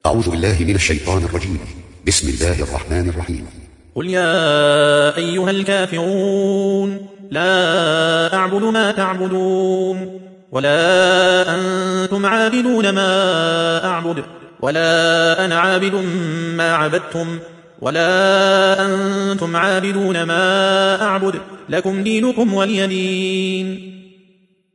أعوذ بالله من الشيطان الرجيم. بسم الله الرحمن الرحيم. قل يا أيها الكافرون لا أعبد ما تعبدون ولا أنتم عابدون ما أعبد ولا أنا عابد ما عبدتم ولا أنتم عابدون ما أعبد لكم دينكم ولي دين.